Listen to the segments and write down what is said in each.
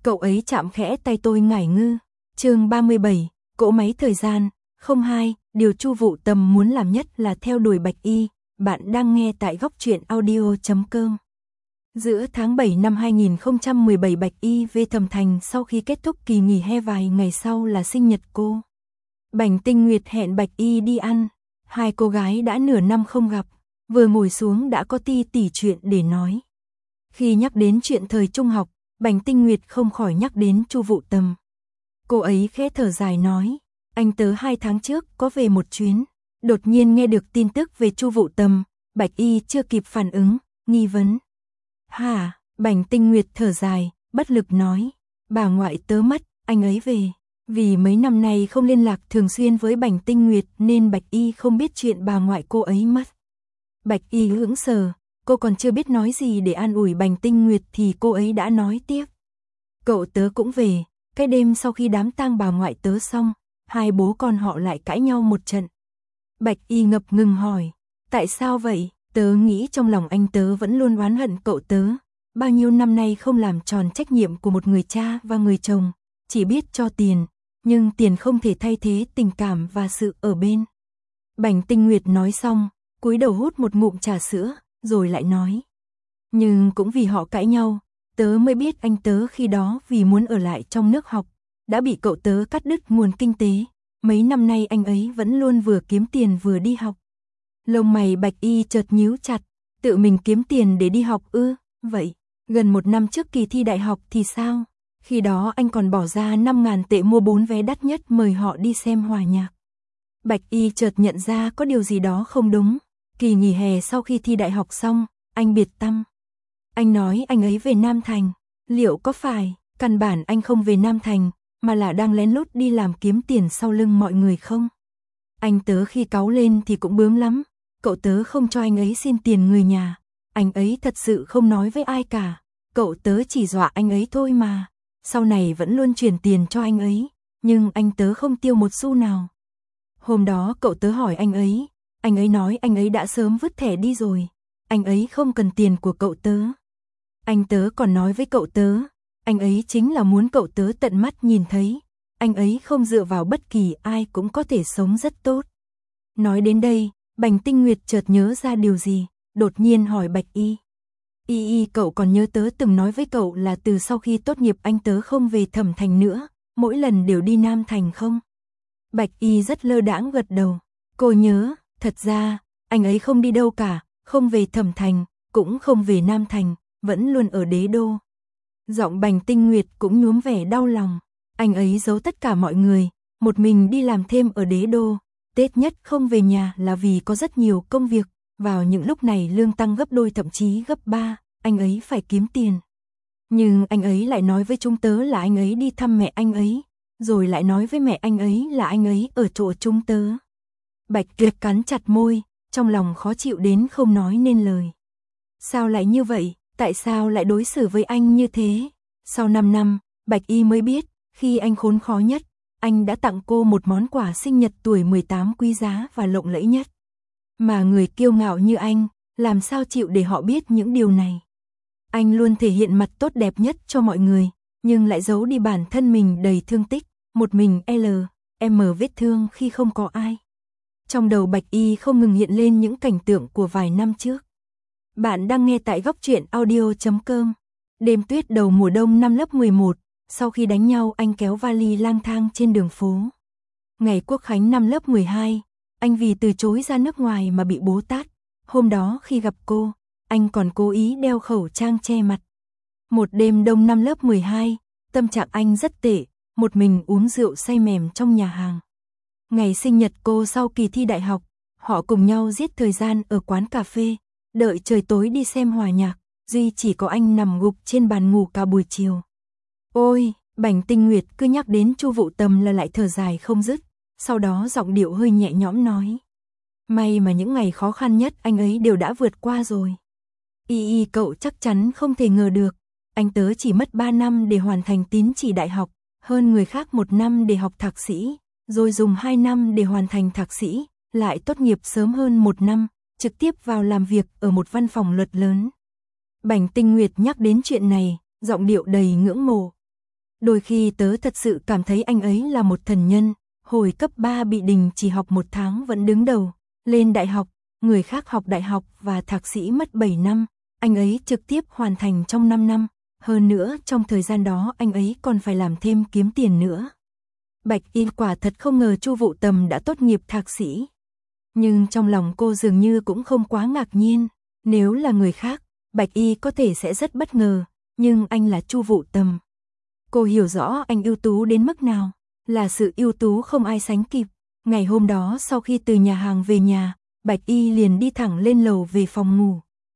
Cậu ấy chạm khẽ tay tôi ngải ngư. Chương 37, cỗ máy thời gian. 02, điều Chu Vũ Tầm muốn làm nhất là theo đuổi Bạch Y. Bạn đang nghe tại Góc Truyện Audio.com. Giữa tháng 7 năm 2017, Bạch Y về Thẩm Thành sau khi kết thúc kỳ nghỉ hè, vài ngày sau là sinh nhật cô. Bành Tinh Nguyệt hẹn Bạch Y đi ăn. Hai cô gái đã nửa năm không gặp, vừa ngồi xuống đã có tỷ chuyện để nói. Khi nhắc đến chuyện thời trung học, Bành Tinh Nguyệt không khỏi nhắc đến Chu Vũ Tầm. Cô ấy khẽ thở dài nói, anh tớ 2 tháng trước có về một chuyến, đột nhiên nghe được tin tức về Chu Vũ Tầm. Bạch Y chưa kịp phản ứng, nghi vấn. Hả? Bành Tinh Nguyệt thở dài, bất lực nói, bà ngoại tớ mất, anh ấy về. Vì mấy năm nay không liên lạc thường xuyên với Bành Tinh Nguyệt nên Bạch Y không biết chuyện bà ngoại cô ấy mất. Bạch Y hững sờ, cô còn chưa biết nói gì để an ủi Bành Tinh Nguyệt thì cô ấy đã nói tiếp. Cậu tớ cũng về, cái đêm sau khi đám tang bà ngoại tớ xong, hai bố con họ lại cãi nhau một trận. Bạch Y ngập ngừng hỏi, tại sao vậy? Tớ nghĩ trong lòng anh tớ vẫn luôn oán hận cậu tớ, bao nhiêu năm nay không làm tròn trách nhiệm của một người cha và người chồng, chỉ biết cho tiền, nhưng tiền không thể thay thế tình cảm và sự ở bên. Bành Tinh Nguyệt nói xong, cúi đầu hút một ngụm trà sữa, rồi lại nói. Nhưng cũng vì họ cãi nhau, tớ mới biết anh tớ khi đó vì muốn ở lại trong nước học, đã bị cậu tớ cắt đứt nguồn kinh tế. Mấy năm nay anh ấy vẫn luôn vừa kiếm tiền vừa đi học. Lông mày Bạch Y chợt nhíu chặt, tự mình kiếm tiền để đi học ư? Vậy, gần 1 năm trước kỳ thi đại học thì sao? Khi đó anh còn bỏ ra 5.000 tệ mua 4 vé đắt nhất mời họ đi xem hòa nhạc. Bạch Y chợt nhận ra có điều gì đó không đúng. Kỳ nghỉ hè sau khi thi đại học xong, anh biệt tăm. Anh nói anh ấy về Nam Thành. Liệu có phải, căn bản anh không về Nam Thành, mà là đang lén lút đi làm kiếm tiền sau lưng mọi người không? Anh tớ khi cáu lên thì cũng bướng lắm. Cậu tớ không cho anh ấy xin tiền người nhà. Anh ấy thật sự không nói với ai cả. Cậu tớ chỉ dọa anh ấy thôi mà. Sau này vẫn luôn chuyển tiền cho anh ấy, nhưng anh tớ không tiêu một xu nào. Hôm đó cậu tớ hỏi anh ấy nói anh ấy đã sớm vứt thẻ đi rồi. Anh ấy không cần tiền của cậu tớ. Anh tớ còn nói với cậu tớ, anh ấy chính là muốn cậu tớ tận mắt nhìn thấy. Anh ấy không dựa vào bất kỳ ai cũng có thể sống rất tốt. Nói đến đây, Bành Tinh Nguyệt chợt nhớ ra điều gì, đột nhiên hỏi Bạch Y. Y, cậu còn nhớ tớ từng nói với cậu là từ sau khi tốt nghiệp anh tớ không về Thẩm Thành nữa, mỗi lần đều đi Nam Thành không? Bạch Y rất lơ đãng gật đầu. Cô nhớ, thật ra, anh ấy không đi đâu cả, không về Thẩm Thành, cũng không về Nam Thành, vẫn luôn ở Đế Đô. Giọng Bành Tinh Nguyệt cũng nhuốm vẻ đau lòng. Anh ấy giấu tất cả mọi người, một mình đi làm thêm ở Đế Đô. Tết nhất không về nhà là vì có rất nhiều công việc. Vào những lúc này lương tăng gấp đôi thậm chí gấp 3, anh ấy phải kiếm tiền. Nhưng anh ấy lại nói với chúng tớ là anh ấy đi thăm mẹ anh ấy, rồi lại nói với mẹ anh ấy là anh ấy ở chỗ chúng tớ. Bạch Kiệt cắn chặt môi, trong lòng khó chịu đến không nói nên lời. Sao lại như vậy, tại sao lại đối xử với anh như thế? Sau 5 năm, Bạch Y mới biết, khi anh khốn khó nhất, anh đã tặng cô một món quà sinh nhật tuổi 18 quý giá và lộng lẫy nhất. Mà người kiêu ngạo như anh, làm sao chịu để họ biết những điều này? Anh luôn thể hiện mặt tốt đẹp nhất cho mọi người, nhưng lại giấu đi bản thân mình đầy thương tích, một mình M vết thương khi không có ai. Trong đầu Bạch Y không ngừng hiện lên những cảnh tượng của vài năm trước. Bạn đang nghe tại Góc Truyện Audio.com. Đêm tuyết đầu mùa đông năm lớp 11, sau khi đánh nhau anh kéo vali lang thang trên đường phố. Ngày Quốc khánh năm lớp 12, anh vì từ chối ra nước ngoài mà bị bố tát. Hôm đó khi gặp cô, anh còn cố ý đeo khẩu trang che mặt. Một đêm đông năm lớp 12, tâm trạng anh rất tệ, một mình uống rượu say mềm trong nhà hàng. Ngày sinh nhật cô sau kỳ thi đại học, họ cùng nhau giết thời gian ở quán cà phê, đợi trời tối đi xem hòa nhạc, duy chỉ có anh nằm gục trên bàn ngủ cả buổi chiều. Ôi, Bành Tinh Nguyệt cứ nhắc đến Chu Vũ Tầm là lại thở dài không dứt, sau đó giọng điệu hơi nhẹ nhõm nói. May mà những ngày khó khăn nhất anh ấy đều đã vượt qua rồi. Y, cậu chắc chắn không thể ngờ được, anh tớ chỉ mất 3 năm để hoàn thành tín chỉ đại học, hơn người khác 1 năm để học thạc sĩ, rồi dùng 2 năm để hoàn thành thạc sĩ, lại tốt nghiệp sớm hơn 1 năm, trực tiếp vào làm việc ở một văn phòng luật lớn. Bành Tinh Nguyệt nhắc đến chuyện này, giọng điệu đầy ngưỡng mộ. Đôi khi tớ thật sự cảm thấy anh ấy là một thần nhân, hồi cấp 3 bị đình chỉ học 1 tháng vẫn đứng đầu, lên đại học, người khác học đại học và thạc sĩ mất 7 năm, anh ấy trực tiếp hoàn thành trong 5 năm, hơn nữa trong thời gian đó anh ấy còn phải làm thêm kiếm tiền nữa. Bạch Y quả thật không ngờ Chu Vũ Tầm đã tốt nghiệp thạc sĩ. Nhưng trong lòng cô dường như cũng không quá ngạc nhiên, nếu là người khác, Bạch Y có thể sẽ rất bất ngờ, nhưng anh là Chu Vũ Tầm. Cô hiểu rõ anh ưu tú đến mức nào, là sự ưu tú không ai sánh kịp. Ngày hôm đó sau khi từ nhà hàng về nhà, Bạch Y liền đi thẳng lên lầu về phòng ngủ.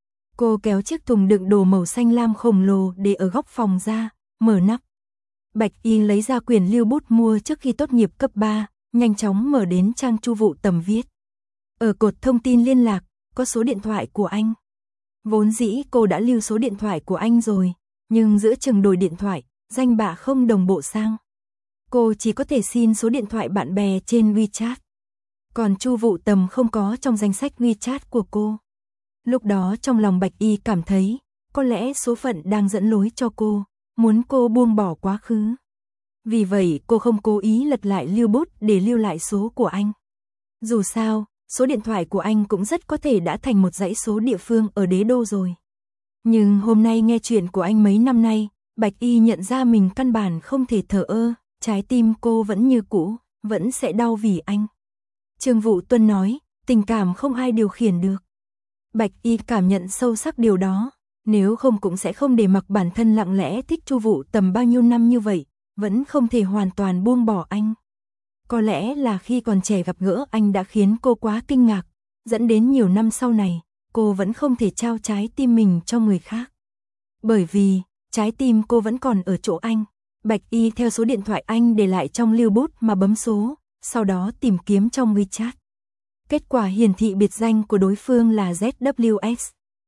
Cô kéo chiếc thùng đựng đồ màu xanh lam khổng lồ để ở góc phòng ra, mở nắp. Bạch Y lấy ra quyển lưu bút mua trước khi tốt nghiệp cấp 3, nhanh chóng mở đến trang Chu Vũ Tầm viết. Ở cột thông tin liên lạc, có số điện thoại của anh. Vốn dĩ cô đã lưu số điện thoại của anh rồi, nhưng giữa chừng đổi điện thoại, danh bạ không đồng bộ sang. Cô chỉ có thể xin số điện thoại bạn bè trên WeChat. Còn Chu Vũ Tầm không có trong danh sách WeChat của cô. Lúc đó trong lòng Bạch Y cảm thấy, có lẽ số phận đang dẫn lối cho cô, muốn cô buông bỏ quá khứ. Vì vậy cô không cố ý lật lại lưu bút để lưu lại số của anh. Dù sao, số điện thoại của anh cũng rất có thể đã thành một dãy số địa phương ở đế đô rồi. Nhưng hôm nay nghe chuyện của anh mấy năm nay, Bạch Y nhận ra mình căn bản không thể thờ ơ, trái tim cô vẫn như cũ, vẫn sẽ đau vì anh. Trương Vũ Tuân nói, tình cảm không ai điều khiển được. Bạch Y cảm nhận sâu sắc điều đó, nếu không cũng sẽ không để mặc bản thân lặng lẽ thích Chu Vũ Tầm bao nhiêu năm như vậy, vẫn không thể hoàn toàn buông bỏ anh. Có lẽ là khi còn trẻ gặp gỡ anh đã khiến cô quá kinh ngạc, dẫn đến nhiều năm sau này, cô vẫn không thể trao trái tim mình cho người khác. Bởi vì, trái tim cô vẫn còn ở chỗ anh. Bạch Y theo số điện thoại anh để lại trong lưu bút mà bấm số, sau đó tìm kiếm trong WeChat. Kết quả hiển thị biệt danh của đối phương là ZWX.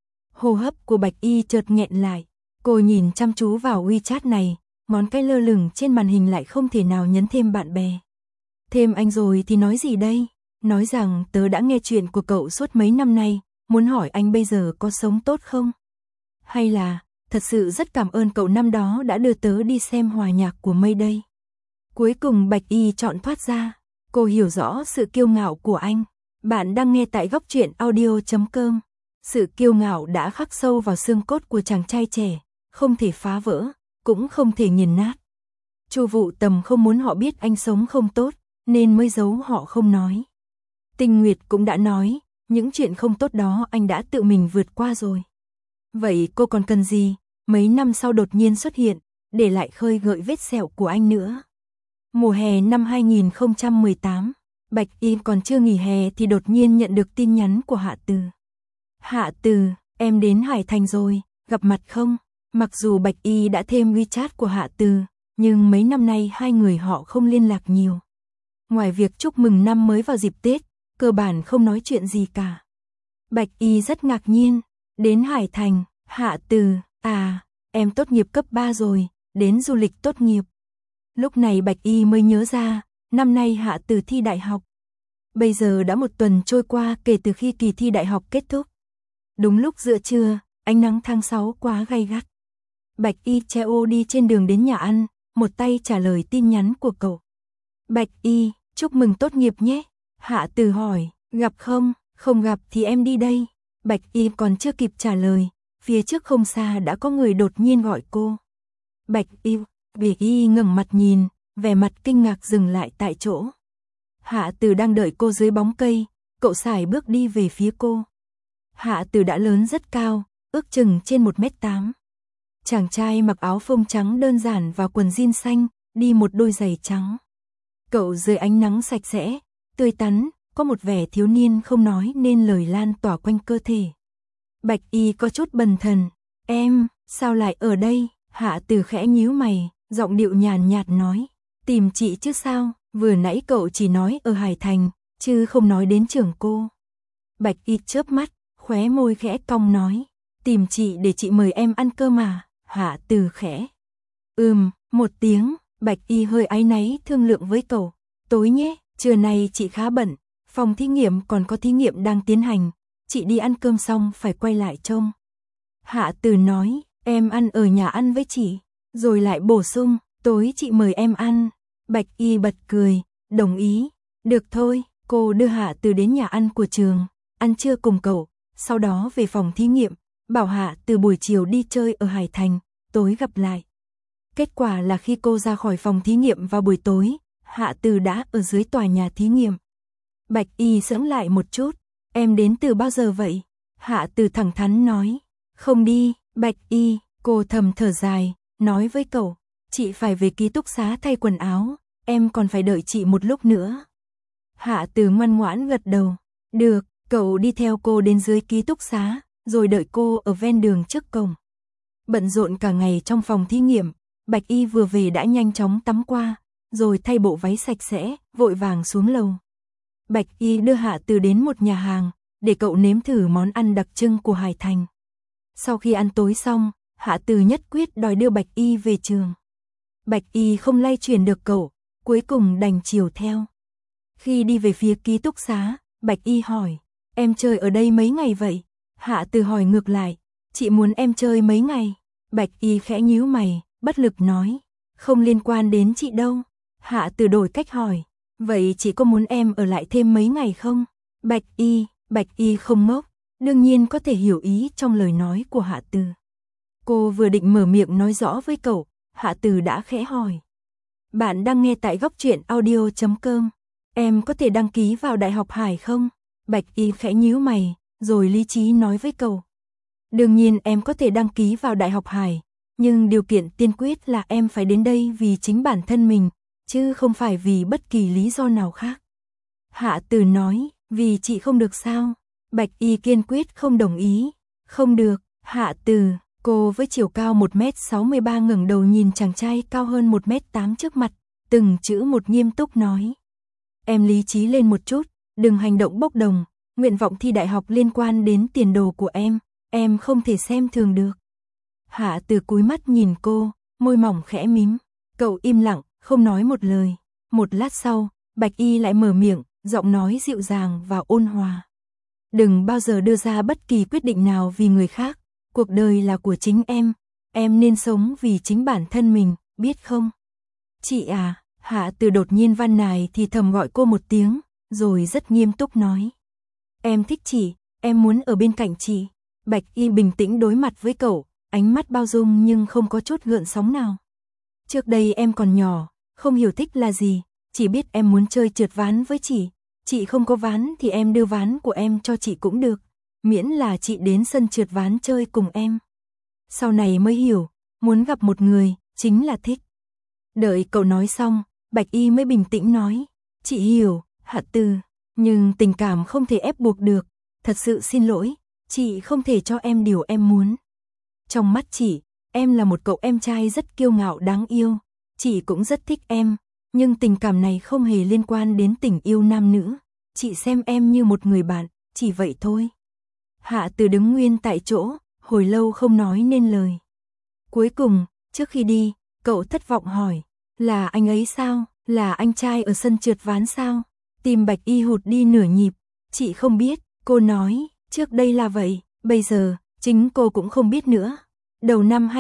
Hô hấp của Bạch Y chợt nghẹn lại, cô nhìn chăm chú vào WeChat này, ngón cái lơ lửng trên màn hình lại không thể nào nhấn thêm bạn bè. Thêm anh rồi thì nói gì đây? Nói rằng tớ đã nghe chuyện của cậu suốt mấy năm nay, muốn hỏi anh bây giờ có sống tốt không? Hay là, thật sự rất cảm ơn cậu năm đó đã đưa tớ đi xem hòa nhạc của Mayday. Cuối cùng Bạch Y chọn thoát ra, cô hiểu rõ sự kiêu ngạo của anh. Bạn đang nghe tại góc truyện audio.com. Sự kiêu ngạo đã khắc sâu vào xương cốt của chàng trai trẻ, không thể phá vỡ, cũng không thể nghiền nát. Chu Vũ Tầm không muốn họ biết anh sống không tốt, nên mới giấu họ không nói. Tinh Nguyệt cũng đã nói, những chuyện không tốt đó anh đã tự mình vượt qua rồi. Vậy cô còn cần gì, mấy năm sau đột nhiên xuất hiện, để lại khơi gợi vết sẹo của anh nữa. Mùa hè năm 2018, Bạch Y còn chưa nghỉ hè thì đột nhiên nhận được tin nhắn của Hạ Từ. Hạ Từ, em đến Hải Thành rồi, gặp mặt không? Mặc dù Bạch Y đã thêm WeChat của Hạ Từ, nhưng mấy năm nay hai người họ không liên lạc nhiều. Ngoài việc chúc mừng năm mới vào dịp Tết, cơ bản không nói chuyện gì cả. Bạch Y rất ngạc nhiên, đến Hải Thành, Hạ Từ, à, em tốt nghiệp cấp 3 rồi, đến du lịch tốt nghiệp. Lúc này Bạch Y mới nhớ ra, năm nay Hạ Từ thi đại học. Bây giờ đã 1 tuần trôi qua kể từ khi kỳ thi đại học kết thúc. Đúng lúc giữa trưa, ánh nắng tháng 6 quá gay gắt. Bạch Y treo đi trên đường đến nhà ăn, một tay trả lời tin nhắn của cậu. Bạch Y, chúc mừng tốt nghiệp nhé. Hạ Từ hỏi, gặp không? Không gặp thì em đi đây. Bạch Y còn chưa kịp trả lời, phía trước không xa đã có người đột nhiên gọi cô. Bạch Y ngẩng mặt nhìn, vẻ mặt kinh ngạc dừng lại tại chỗ. Hạ Từ đang đợi cô dưới bóng cây, cậu sải bước đi về phía cô. Hạ Từ đã lớn rất cao, ước chừng trên 1m8. Chàng trai mặc áo phông trắng đơn giản và quần jean xanh, đi một đôi giày trắng. Cậu dưới ánh nắng sạch sẽ, tươi tắn, có một vẻ thiếu niên không nói nên lời lan tỏa quanh cơ thể. Bạch Y có chút bần thần, em, sao lại ở đây? Hạ Từ khẽ nhíu mày, giọng điệu nhàn nhạt nói, tìm chị chứ sao, vừa nãy cậu chỉ nói ở Hải Thành, chứ không nói đến trường cô. Bạch Y chớp mắt, khóe môi khẽ cong nói, tìm chị để chị mời em ăn cơm à? Hạ Từ khẽ. Một tiếng, Bạch Y hơi áy náy thương lượng với cậu, tối nhé, trưa nay chị khá bận, phòng thí nghiệm còn có thí nghiệm đang tiến hành, chị đi ăn cơm xong phải quay lại trông. Hạ Từ nói, em ăn ở nhà ăn với chị, rồi lại bổ sung, tối chị mời em ăn. Bạch Y bật cười, đồng ý. Được thôi, cô đưa Hạ Từ đến nhà ăn của trường, ăn trưa cùng cậu, sau đó về phòng thí nghiệm, bảo Hạ Từ buổi chiều đi chơi ở Hải Thành, tối gặp lại. Kết quả là khi cô ra khỏi phòng thí nghiệm vào buổi tối, Hạ Từ đã ở dưới tòa nhà thí nghiệm. Bạch Y sững lại một chút, em đến từ bao giờ vậy? Hạ Từ thẳng thắn nói, không đi. Bạch Y, cô thầm thở dài, nói với cậu, chị phải về ký túc xá thay quần áo, em còn phải đợi chị một lúc nữa. Hạ Từ ngoan ngoãn gật đầu, được, cậu đi theo cô đến dưới ký túc xá, rồi đợi cô ở ven đường trước cổng. Bận rộn cả ngày trong phòng thí nghiệm, Bạch Y vừa về đã nhanh chóng tắm qua, rồi thay bộ váy sạch sẽ, vội vàng xuống lầu. Bạch Y đưa Hạ Từ đến một nhà hàng, để cậu nếm thử món ăn đặc trưng của Hải Thành. Sau khi ăn tối xong, Hạ Từ nhất quyết đòi đưa Bạch Y về trường. Bạch Y không lay chuyển được cậu, cuối cùng đành chiều theo. Khi đi về phía ký túc xá, Bạch Y hỏi, em chơi ở đây mấy ngày vậy? Hạ Từ hỏi ngược lại, chị muốn em chơi mấy ngày? Bạch Y khẽ nhíu mày, bất lực nói, không liên quan đến chị đâu. Hạ Từ đổi cách hỏi, vậy chị có muốn em ở lại thêm mấy ngày không? Bạch Y không ngốc, đương nhiên có thể hiểu ý trong lời nói của Hạ Từ. Cô vừa định mở miệng nói rõ với cậu, Hạ Từ đã khẽ hỏi. Bạn đang nghe tại Góc Truyện Audio.com. Em có thể đăng ký vào Đại học Hải không? Bạch Y khẽ nhíu mày, rồi lý trí nói với cậu. Đương nhiên em có thể đăng ký vào Đại học Hải, nhưng điều kiện tiên quyết là em phải đến đây vì chính bản thân mình, chứ không phải vì bất kỳ lý do nào khác. Hạ Từ nói, vì chị không được sao? Bạch Y kiên quyết không đồng ý. Không được. Hạ Từ, cô với chiều cao 1m63 ngẩng đầu nhìn chàng trai cao hơn 1m8 trước mặt, từng chữ một nghiêm túc nói. Em lý trí lên một chút, đừng hành động bốc đồng, nguyện vọng thi đại học liên quan đến tiền đồ của em không thể xem thường được. Hạ Từ cúi mắt nhìn cô, môi mỏng khẽ mím, cậu im lặng, không nói một lời. Một lát sau, Bạch Y lại mở miệng, giọng nói dịu dàng và ôn hòa. Đừng bao giờ đưa ra bất kỳ quyết định nào vì người khác, cuộc đời là của chính em nên sống vì chính bản thân mình, biết không? Chị à, Hạ Từ đột nhiên van nài thì thầm gọi cô một tiếng, rồi rất nghiêm túc nói. Em thích chị, em muốn ở bên cạnh chị. Bạch Y bình tĩnh đối mặt với cậu, ánh mắt bao dung nhưng không có chút gợn sóng nào. Trước đây em còn nhỏ, không hiểu thích là gì, chỉ biết em muốn chơi trượt ván với chị không có ván thì em đưa ván của em cho chị cũng được, miễn là chị đến sân trượt ván chơi cùng em. Sau này mới hiểu, muốn gặp một người, chính là thích. Đợi cậu nói xong, Bạch Y mới bình tĩnh nói, chị hiểu, Hạ Từ, nhưng tình cảm không thể ép buộc được, thật sự xin lỗi, chị không thể cho em điều em muốn. Trong mắt chị, em là một cậu em trai rất kiêu ngạo đáng yêu, chị cũng rất thích em, nhưng tình cảm này không hề liên quan đến tình yêu nam nữ, chị xem em như một người bạn, chỉ vậy thôi. Hạ Từ đứng nguyên tại chỗ, hồi lâu không nói nên lời. Cuối cùng, trước khi đi, cậu thất vọng hỏi, là anh ấy sao, là anh trai ở sân trượt ván sao? Tim Bạch Y hụt đi nửa nhịp, chị không biết, cô nói, trước đây là vậy, bây giờ, chính cô cũng không biết nữa. Đầu năm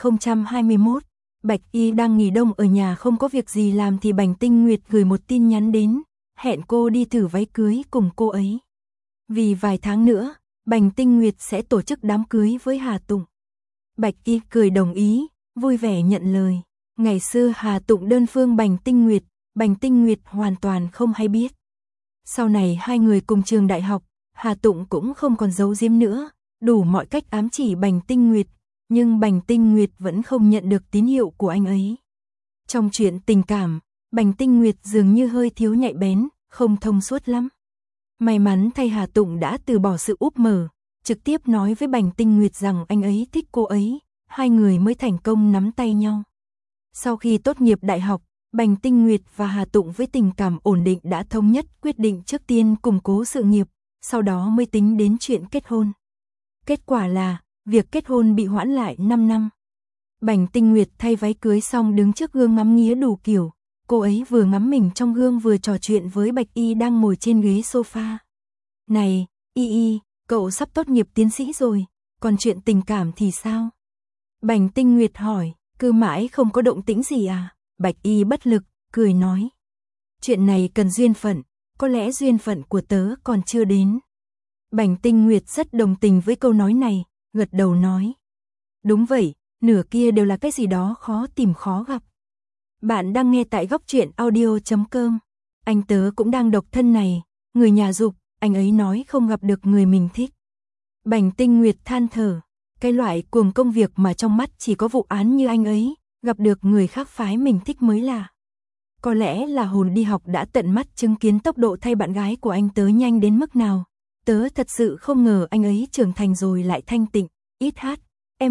2021, Bạch Y đang nghỉ đông ở nhà không có việc gì làm thì Bành Tinh Nguyệt gửi một tin nhắn đến, hẹn cô đi thử váy cưới cùng cô ấy. Vì vài tháng nữa, Bành Tinh Nguyệt sẽ tổ chức đám cưới với Hà Tụng. Bạch Y cười đồng ý, vui vẻ nhận lời. Ngày xưa Hà Tụng đơn phương Bành Tinh Nguyệt hoàn toàn không hay biết. Sau này hai người cùng trường đại học, Hà Tụng cũng không còn giấu giếm nữa, đủ mọi cách ám chỉ Bành Tinh Nguyệt, nhưng Bành Tinh Nguyệt vẫn không nhận được tín hiệu của anh ấy. Trong chuyện tình cảm, Bành Tinh Nguyệt dường như hơi thiếu nhạy bén, không thông suốt lắm. May mắn thay Hà Tụng đã từ bỏ sự úp mở, trực tiếp nói với Bành Tinh Nguyệt rằng anh ấy thích cô ấy, hai người mới thành công nắm tay nhau. Sau khi tốt nghiệp đại học, Bành Tinh Nguyệt và Hà Tụng với tình cảm ổn định đã thống nhất quyết định trước tiên củng cố sự nghiệp, sau đó mới tính đến chuyện kết hôn. Kết quả là, việc kết hôn bị hoãn lại 5 năm. Bành Tinh Nguyệt thay váy cưới xong đứng trước gương ngắm nghía đủ kiểu, cô ấy vừa ngắm mình trong gương vừa trò chuyện với Bạch Y đang ngồi trên ghế sofa. Này, Y, cậu sắp tốt nghiệp tiến sĩ rồi, còn chuyện tình cảm thì sao? Bành Tinh Nguyệt hỏi, Cứ mãi không có động tĩnh gì à? Bạch Y bất lực, cười nói. Chuyện này cần duyên phận, có lẽ duyên phận của tớ còn chưa đến. Bành Tinh Nguyệt rất đồng tình với câu nói này, gật đầu nói. Đúng vậy, nửa kia đều là cái gì đó khó tìm khó gặp. Bạn đang nghe tại góc truyện audio.com. Anh tớ cũng đang độc thân này, người nhà giục, anh ấy nói không gặp được người mình thích. Bành Tinh Nguyệt than thở, cái loại cuồng công việc mà trong mắt chỉ có vụ án như anh ấy, gặp được người khác phái mình thích mới là. Có lẽ là hồn đi học đã tận mắt chứng kiến tốc độ thay bạn gái của anh tớ nhanh đến mức nào. Tớ thật sự không ngờ anh ấy trưởng thành rồi lại thanh tịnh, ít hát,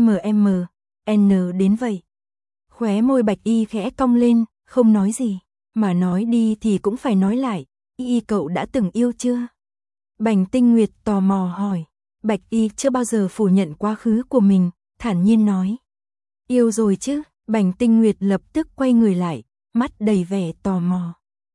n đến vậy. Khóe môi Bạch Y khẽ cong lên, không nói gì, mà nói đi thì cũng phải nói lại, Y cậu đã từng yêu chưa? Bành Tinh Nguyệt tò mò hỏi, Bạch Y chưa bao giờ phủ nhận quá khứ của mình, thản nhiên nói. Yêu rồi chứ, Bành Tinh Nguyệt lập tức quay người lại, mắt đầy vẻ tò mò.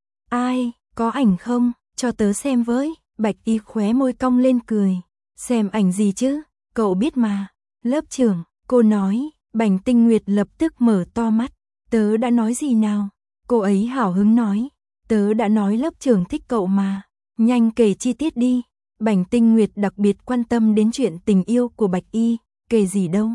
Ai, có ảnh không, cho tớ xem với, Bạch Y khóe môi cong lên cười. Xem ảnh gì chứ, cậu biết mà, lớp trưởng, cô nói. Bành Tinh Nguyệt lập tức mở to mắt, tớ đã nói gì nào? Cô ấy hào hứng nói, tớ đã nói lớp trưởng thích cậu mà, nhanh kể chi tiết đi. Bành Tinh Nguyệt đặc biệt quan tâm đến chuyện tình yêu của Bạch Y, kể gì đâu.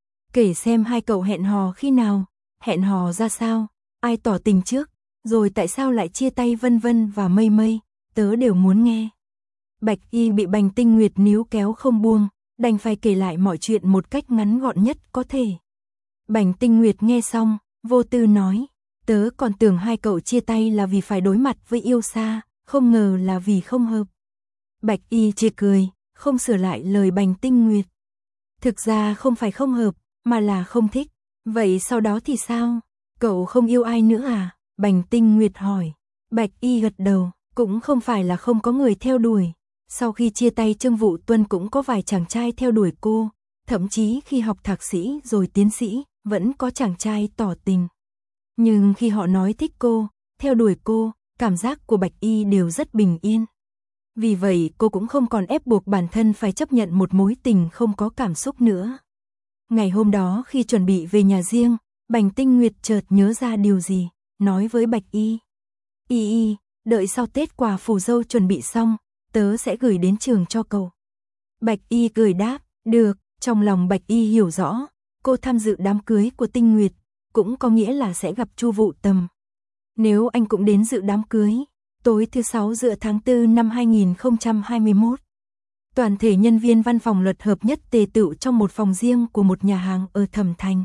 Kể xem hai cậu hẹn hò khi nào, hẹn hò ra sao, ai tỏ tình trước, rồi tại sao lại chia tay vân vân và mây mây, tớ đều muốn nghe. Bạch Y bị Bành Tinh Nguyệt níu kéo không buông, đành phải kể lại mọi chuyện một cách ngắn gọn nhất có thể. Bành Tinh Nguyệt nghe xong, vô tư nói, tớ còn tưởng hai cậu chia tay là vì phải đối mặt với yêu xa, không ngờ là vì không hợp. Bạch Y chỉ cười, không sửa lại lời Bành Tinh Nguyệt. Thực ra không phải không hợp, mà là không thích. Vậy sau đó thì sao? Cậu không yêu ai nữa à? Bành Tinh Nguyệt hỏi. Bạch Y gật đầu, cũng không phải là không có người theo đuổi. Sau khi chia tay Trương Vũ Tuân cũng có vài chàng trai theo đuổi cô, thậm chí khi học thạc sĩ rồi tiến sĩ, vẫn có chàng trai tỏ tình. Nhưng khi họ nói thích cô, theo đuổi cô, cảm giác của Bạch Y đều rất bình yên. Vì vậy cô cũng không còn ép buộc bản thân phải chấp nhận một mối tình không có cảm xúc nữa. Ngày hôm đó khi chuẩn bị về nhà riêng, Bành Tinh Nguyệt chợt nhớ ra điều gì, nói với Bạch Y. Y, đợi sau Tết quà phù dâu chuẩn bị xong, tớ sẽ gửi đến trường cho cậu. Bạch Y cười đáp, được, trong lòng Bạch Y hiểu rõ, cô tham dự đám cưới của Tinh Nguyệt, cũng có nghĩa là sẽ gặp Chu Vũ Tầm. Nếu anh cũng đến dự đám cưới, tối thứ 6 giữa tháng 4 năm 2021. Toàn thể nhân viên văn phòng luật hợp nhất tề tựu trong một phòng riêng của một nhà hàng ở Thẩm Thành.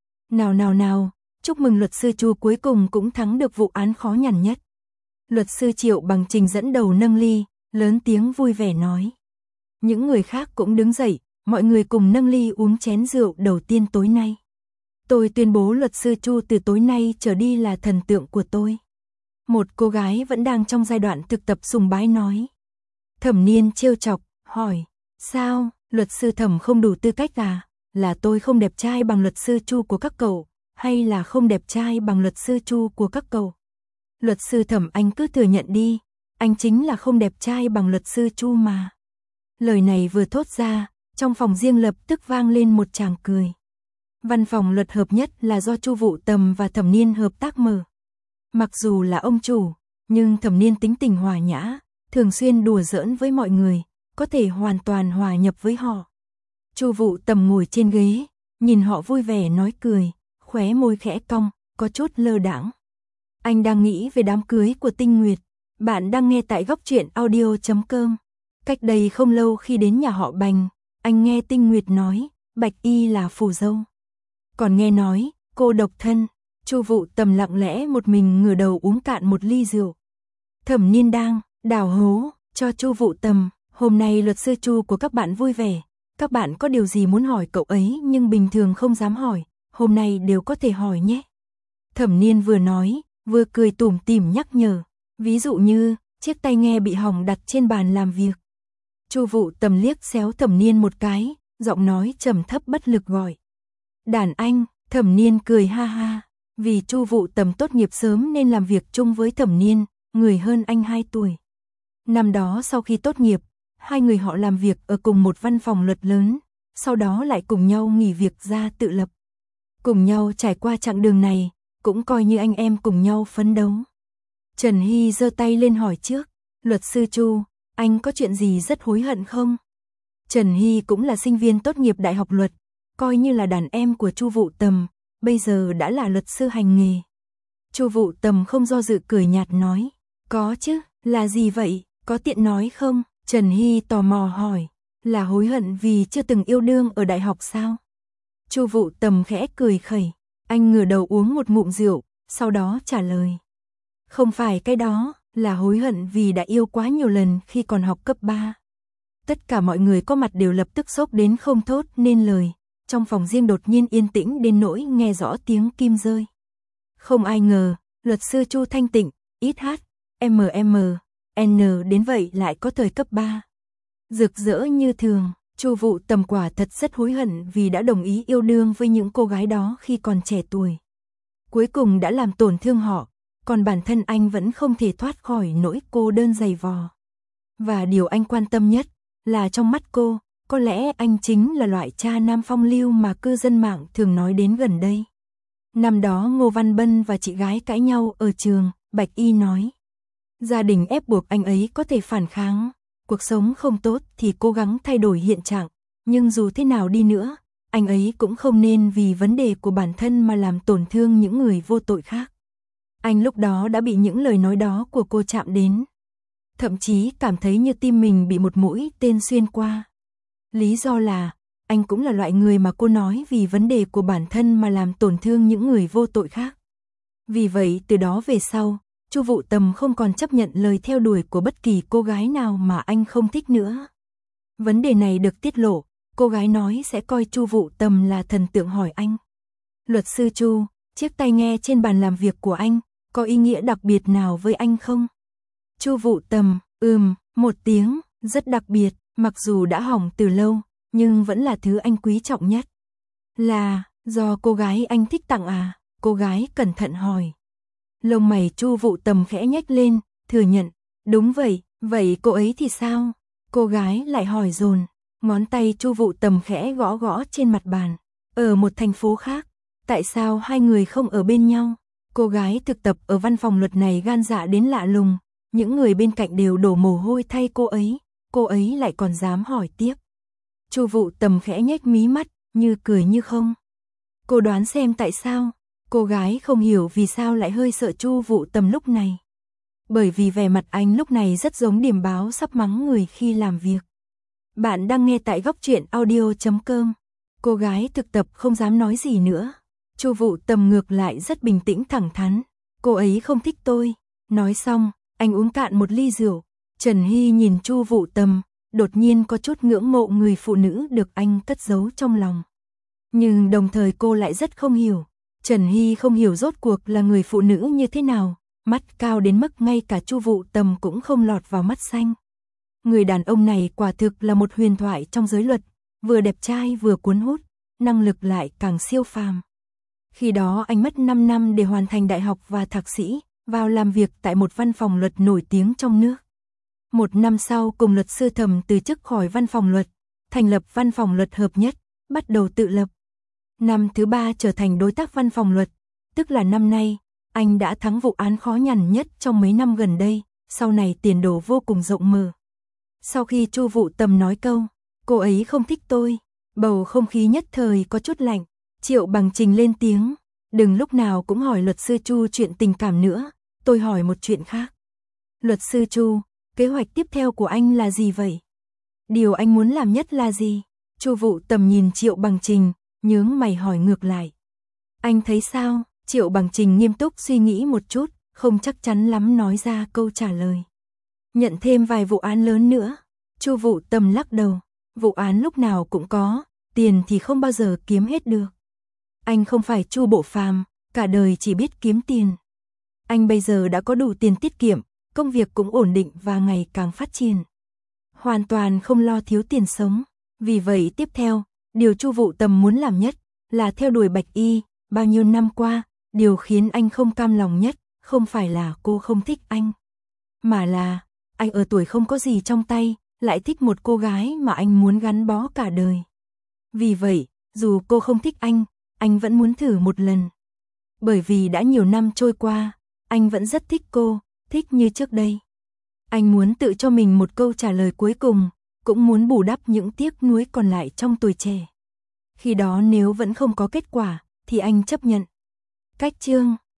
Nào, chúc mừng luật sư Chu cuối cùng cũng thắng được vụ án khó nhằn nhất. Luật sư Triệu Bằng Trình dẫn đầu nâng ly, lớn tiếng vui vẻ nói. Những người khác cũng đứng dậy, mọi người cùng nâng ly uống chén rượu đầu tiên tối nay. Tôi tuyên bố luật sư Chu từ tối nay trở đi là thần tượng của tôi. Một cô gái vẫn đang trong giai đoạn thực tập sùng bái nói. Thẩm Niên trêu chọc, hỏi, sao, luật sư Thẩm không đủ tư cách à? Là tôi không đẹp trai bằng luật sư Chu của các cậu, hay là không đẹp trai bằng luật sư Chu của các cậu? Luật sư Thẩm anh cứ thừa nhận đi, anh chính là không đẹp trai bằng luật sư Chu mà. Lời này vừa thốt ra, trong phòng riêng lập tức vang lên một tràng cười. Văn phòng luật hợp nhất là do Chu Vũ Tầm và Thẩm Niên hợp tác mở. Mặc dù là ông chủ, nhưng Thẩm Niên tính tình hòa nhã, thường xuyên đùa giỡn với mọi người, có thể hoàn toàn hòa nhập với họ. Chu Vũ Tầm ngồi trên ghế, nhìn họ vui vẻ nói cười, khóe môi khẽ cong, có chút lơ đãng. Anh đang nghĩ về đám cưới của Tinh Nguyệt. Bạn đang nghe tại góc truyện audio.com. Cách đây không lâu khi đến nhà họ Bành, anh nghe Tinh Nguyệt nói, Bạch Y là phù dâu. Còn nghe nói, cô độc thân. Chu Vũ Tầm lặng lẽ một mình ngửa đầu uống cạn một ly rượu. Thẩm Niên đang đào hố cho Chu Vũ Tầm, hôm nay luật sư Chu của các bạn vui vẻ, các bạn có điều gì muốn hỏi cậu ấy nhưng bình thường không dám hỏi, hôm nay đều có thể hỏi nhé. Thẩm Niên vừa nói, vừa cười tủm tỉm nhắc nhở, ví dụ như chiếc tai nghe bị hỏng đặt trên bàn làm việc. Chu Vũ Tầm liếc xéo Thẩm Niên một cái, giọng nói trầm thấp bất lực gọi. Đàn anh. Thẩm Niên cười ha ha, vì Chu Vũ Tầm tốt nghiệp sớm nên làm việc chung với Thẩm Niên, người hơn anh 2 tuổi. Năm đó sau khi tốt nghiệp, hai người họ làm việc ở cùng một văn phòng luật lớn, sau đó lại cùng nhau nghỉ việc ra tự lập. cùng nhau trải qua chặng đường này, cũng coi như anh em cùng nhau phấn đấu. Trần Hy giơ tay lên hỏi trước, luật sư Chu, anh có chuyện gì rất hối hận không? Trần Hy cũng là sinh viên tốt nghiệp đại học luật, coi như là đàn em của Chu Vũ Tầm, bây giờ đã là luật sư hành nghề. Chu Vũ Tầm không do dự cười nhạt nói, có chứ, là gì vậy, có tiện nói không? Trần Hy tò mò hỏi, là hối hận vì chưa từng yêu đương ở đại học sao? Chu Vũ Tầm khẽ cười khẩy, anh ngửa đầu uống một ngụm rượu, sau đó trả lời. Không phải cái đó, là hối hận vì đã yêu quá nhiều lần khi còn học cấp 3. Tất cả mọi người có mặt đều lập tức sốc đến không thốt nên lời, trong phòng riêng đột nhiên yên tĩnh đến nỗi nghe rõ tiếng kim rơi. Không ai ngờ, luật sư Chu thanh tịnh, ít hát, N đến vậy lại có thời cấp 3. Rực rỡ như thường, Chu Vũ Tầm quả thật rất hối hận vì đã đồng ý yêu đương với những cô gái đó khi còn trẻ tuổi. Cuối cùng đã làm tổn thương họ, còn bản thân anh vẫn không thể thoát khỏi nỗi cô đơn dày vò. Và điều anh quan tâm nhất là trong mắt cô, có lẽ anh chính là loại cha nam phong lưu mà cư dân mạng thường nói đến gần đây. Năm đó Ngô Văn Bân và chị gái cãi nhau ở trường, Bạch Y nói. Gia đình ép buộc anh ấy có thể phản kháng, cuộc sống không tốt thì cố gắng thay đổi hiện trạng, nhưng dù thế nào đi nữa, anh ấy cũng không nên vì vấn đề của bản thân mà làm tổn thương những người vô tội khác. Anh lúc đó đã bị những lời nói đó của cô chạm đến. Thậm chí cảm thấy như tim mình bị một mũi tên xuyên qua. Lý do là, anh cũng là loại người mà cô nói vì vấn đề của bản thân mà làm tổn thương những người vô tội khác. Vì vậy từ đó về sau, Chu Vũ Tầm không còn chấp nhận lời theo đuổi của bất kỳ cô gái nào mà anh không thích nữa. Vấn đề này được tiết lộ, cô gái nói sẽ coi Chu Vũ Tầm là thần tượng hỏi anh. Luật sư Chu, chiếc tai nghe trên bàn làm việc của anh, có ý nghĩa đặc biệt nào với anh không? Chu Vũ Tầm, một tiếng, rất đặc biệt, mặc dù đã hỏng từ lâu, nhưng vẫn là thứ anh quý trọng nhất. Là, do cô gái anh thích tặng à? Cô gái cẩn thận hỏi. Lông mày Chu Vũ Tầm khẽ nhếch lên, thừa nhận, đúng vậy, vậy cô ấy thì sao? Cô gái lại hỏi dồn, ngón tay Chu Vũ Tầm khẽ gõ gõ trên mặt bàn. Ở một thành phố khác, tại sao hai người không ở bên nhau? Cô gái thực tập ở văn phòng luật này gan dạ đến lạ lùng, những người bên cạnh đều đổ mồ hôi thay cô ấy lại còn dám hỏi tiếp. Chu Vũ Tầm khẽ nhếch mí mắt, như cười như không. Cô đoán xem tại sao? Cô gái không hiểu vì sao lại hơi sợ Chu Vũ Tầm lúc này. Bởi vì vẻ mặt anh lúc này rất giống điểm báo sắp mắng người khi làm việc. Bạn đang nghe tại góc truyện audio.com. Cô gái thực tập không dám nói gì nữa. Chu Vũ Tầm ngược lại rất bình tĩnh thẳng thắn. Cô ấy không thích tôi. Nói xong, anh uống cạn một ly rượu. Trần Hy nhìn Chu Vũ Tầm, đột nhiên có chút ngưỡng mộ người phụ nữ được anh cất giấu trong lòng. Nhưng đồng thời cô lại rất không hiểu. Trần Hy không hiểu rốt cuộc là người phụ nữ như thế nào, mắt cao đến mức ngay cả Chu Vũ Tầm cũng không lọt vào mắt xanh. Người đàn ông này quả thực là một huyền thoại trong giới luật, vừa đẹp trai vừa cuốn hút, năng lực lại càng siêu phàm. Khi đó anh mất 5 năm để hoàn thành đại học và thạc sĩ, vào làm việc tại một văn phòng luật nổi tiếng trong nước. 1 năm sau cùng luật sư Thầm từ chức khỏi văn phòng luật, thành lập văn phòng luật hợp nhất, bắt đầu tự lập. Năm thứ 3 trở thành đối tác văn phòng luật, tức là năm nay, anh đã thắng vụ án khó nhằn nhất trong mấy năm gần đây, sau này tiền đồ vô cùng rộng mở. Sau khi Chu Vũ Tầm nói câu, cô ấy không thích tôi, bầu không khí nhất thời có chút lạnh, Triệu Bằng Trình lên tiếng, đừng lúc nào cũng hỏi luật sư Chu chuyện tình cảm nữa, tôi hỏi một chuyện khác. Luật sư Chu, kế hoạch tiếp theo của anh là gì vậy? Điều anh muốn làm nhất là gì? Chu Vũ Tầm nhìn Triệu Bằng Trình, nhướng mày hỏi ngược lại. Anh thấy sao? Triệu Bằng Trình nghiêm túc suy nghĩ một chút, không chắc chắn lắm nói ra câu trả lời. Nhận thêm vài vụ án lớn nữa. Chu Vũ Tầm lắc đầu, vụ án lúc nào cũng có, tiền thì không bao giờ kiếm hết được. Anh không phải Chu Bộ Phàm, cả đời chỉ biết kiếm tiền. Anh bây giờ đã có đủ tiền tiết kiệm, công việc cũng ổn định và ngày càng phát triển. Hoàn toàn không lo thiếu tiền sống. Vì vậy tiếp theo, điều Chu Vũ Tầm muốn làm nhất là theo đuổi Bạch Y. Bao nhiêu năm qua, điều khiến anh không cam lòng nhất không phải là cô không thích anh, mà là anh ở tuổi không có gì trong tay, lại thích một cô gái mà anh muốn gắn bó cả đời. Vì vậy, dù cô không thích anh anh vẫn muốn thử một lần. Bởi vì đã nhiều năm trôi qua, anh vẫn rất thích cô, thích như trước đây. Anh muốn tự cho mình một câu trả lời cuối cùng, cũng muốn bù đắp những tiếc nuối còn lại trong tuổi trẻ. Khi đó nếu vẫn không có kết quả, thì anh chấp nhận. Cách chương